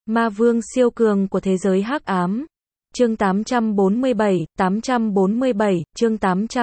Ma vương siêu cường của thế giới hắc ám. Chương 847, chương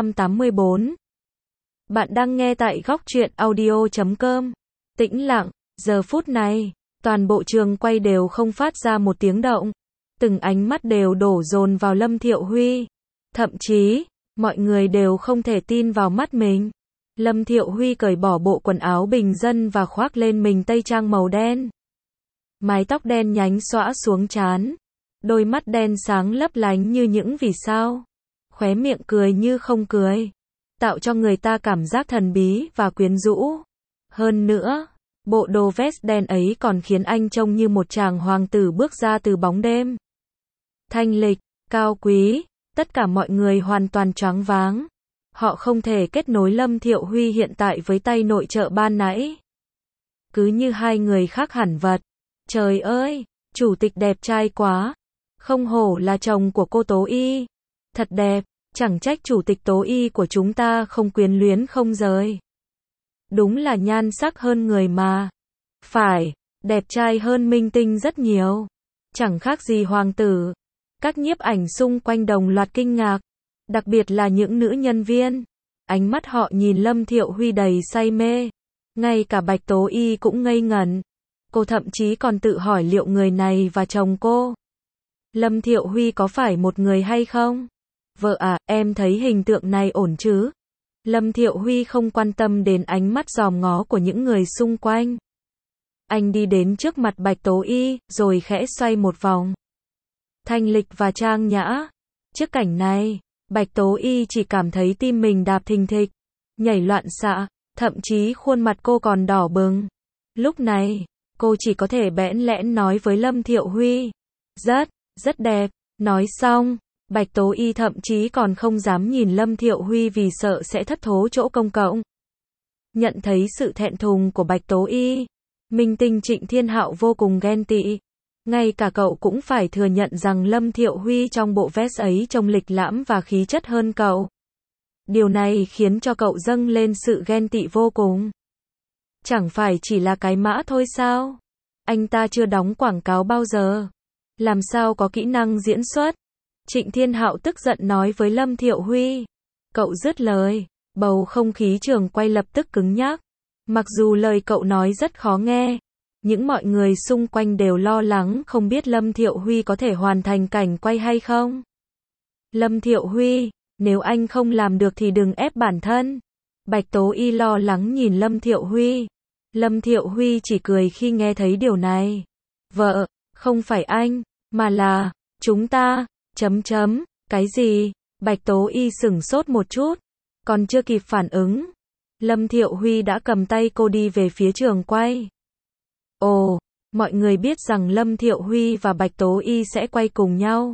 884. Bạn đang nghe tại góc truyện audio.com. Tĩnh lặng, giờ phút này, toàn bộ trường quay đều không phát ra một tiếng động. Từng ánh mắt đều đổ dồn vào Lâm Thiệu Huy. Thậm chí, mọi người đều không thể tin vào mắt mình. Lâm Thiệu Huy cởi bỏ bộ quần áo bình dân và khoác lên mình tây trang màu đen. Mái tóc đen nhánh xõa xuống trán. Đôi mắt đen sáng lấp lánh như những vì sao. Khóe miệng cười như không cười. Tạo cho người ta cảm giác thần bí và quyến rũ. Hơn nữa, bộ đồ vest đen ấy còn khiến anh trông như một chàng hoàng tử bước ra từ bóng đêm. Thanh lịch, cao quý, tất cả mọi người hoàn toàn choáng váng. Họ không thể kết nối Lâm Thiệu Huy hiện tại với tay nội trợ ban nãy. Cứ như hai người khác hẳn vật. Trời ơi, chủ tịch đẹp trai quá. Không hổ là chồng của cô Tố Y. Thật đẹp, chẳng trách chủ tịch Tố Y của chúng ta không quyến luyến không rời. Đúng là nhan sắc hơn người mà. Phải, đẹp trai hơn minh tinh rất nhiều. Chẳng khác gì hoàng tử. Các nhiếp ảnh xung quanh đồng loạt kinh ngạc. Đặc biệt là những nữ nhân viên. Ánh mắt họ nhìn Lâm Thiệu Huy đầy say mê. Ngay cả Bạch Tố Y cũng ngây ngẩn. Cô thậm chí còn tự hỏi liệu người này và chồng cô, Lâm Thiệu Huy có phải một người hay không? Vợ à, em thấy hình tượng này ổn chứ? Lâm Thiệu Huy không quan tâm đến ánh mắt dòm ngó của những người xung quanh. Anh đi đến trước mặt Bạch Tố Y, rồi khẽ xoay một vòng. Thanh lịch và trang nhã. Trước cảnh này, Bạch Tố Y chỉ cảm thấy tim mình đạp thình thịch, nhảy loạn xạ, thậm chí khuôn mặt cô còn đỏ bừng. Lúc này, cô chỉ có thể bẽn lẽn nói với Lâm Thiệu Huy. Rất đẹp. Nói xong, Bạch Tố Y thậm chí còn không dám nhìn Lâm Thiệu Huy vì sợ sẽ thất thố chỗ công cộng. Nhận thấy sự thẹn thùng của Bạch Tố Y, minh tinh Trịnh Thiên Hạo vô cùng ghen tị. Ngay cả cậu cũng phải thừa nhận rằng Lâm Thiệu Huy trong bộ vest ấy trông lịch lãm và khí chất hơn cậu. Điều này khiến cho cậu dâng lên sự ghen tị vô cùng. Chẳng phải chỉ là cái mã thôi sao? Anh ta chưa đóng quảng cáo bao giờ. Làm sao có kỹ năng diễn xuất? Trịnh Thiên Hạo tức giận nói với Lâm Thiệu Huy. Cậu dứt lời, bầu không khí trường quay lập tức cứng nhắc. Mặc dù lời cậu nói rất khó nghe, những mọi người xung quanh đều lo lắng không biết Lâm Thiệu Huy có thể hoàn thành cảnh quay hay không. Lâm Thiệu Huy, nếu anh không làm được thì đừng ép bản thân. Bạch Tố Y lo lắng nhìn Lâm Thiệu Huy. Lâm Thiệu Huy chỉ cười khi nghe thấy điều này. Vợ, không phải anh, mà là, chúng ta, cái gì? Bạch Tố Y sửng sốt một chút, còn chưa kịp phản ứng. Lâm Thiệu Huy đã cầm tay cô đi về phía trường quay. Ồ, mọi người biết rằng Lâm Thiệu Huy và Bạch Tố Y sẽ quay cùng nhau.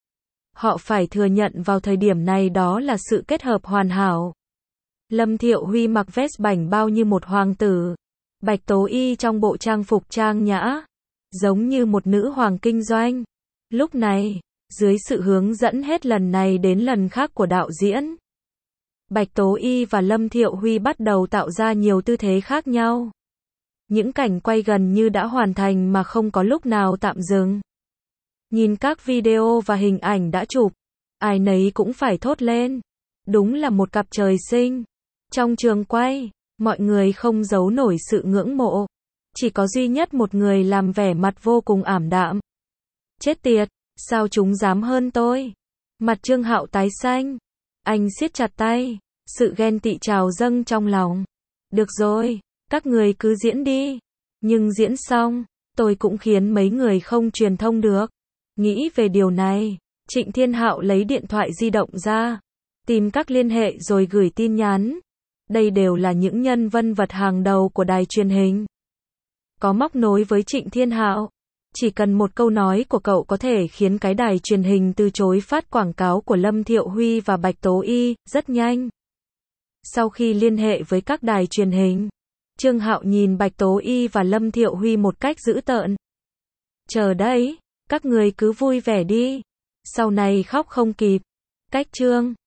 Họ phải thừa nhận vào thời điểm này đó là sự kết hợp hoàn hảo. Lâm Thiệu Huy mặc vest bảnh bao như một hoàng tử. Bạch Tố Y trong bộ trang phục trang nhã, giống như một nữ hoàng kinh doanh. Lúc này, dưới sự hướng dẫn hết lần này đến lần khác của đạo diễn, Bạch Tố Y và Lâm Thiệu Huy bắt đầu tạo ra nhiều tư thế khác nhau. Những cảnh quay gần như đã hoàn thành mà không có lúc nào tạm dừng. Nhìn các video và hình ảnh đã chụp, ai nấy cũng phải thốt lên. Đúng là một cặp trời sinh. Trong trường quay, mọi người không giấu nổi sự ngưỡng mộ. Chỉ có duy nhất một người làm vẻ mặt vô cùng ảm đạm. Chết tiệt, sao chúng dám hơn tôi? Mặt Trương Hạo tái xanh. Anh siết chặt tay, sự ghen tị trào dâng trong lòng. Được rồi, các người cứ diễn đi. Nhưng diễn xong, tôi cũng khiến mấy người không truyền thông được. Nghĩ về điều này, Trịnh Thiên Hạo lấy điện thoại di động ra, tìm các liên hệ rồi gửi tin nhắn. Đây đều là những nhân vật hàng đầu của đài truyền hình. Có móc nối với Trịnh Thiên Hạo. Chỉ cần một câu nói của cậu có thể khiến cái đài truyền hình từ chối phát quảng cáo của Lâm Thiệu Huy và Bạch Tố Y, rất nhanh. Sau khi liên hệ với các đài truyền hình, Trương Hạo nhìn Bạch Tố Y và Lâm Thiệu Huy một cách dữ tợn. Chờ đấy, các người cứ vui vẻ đi. Sau này khóc không kịp. Cách chương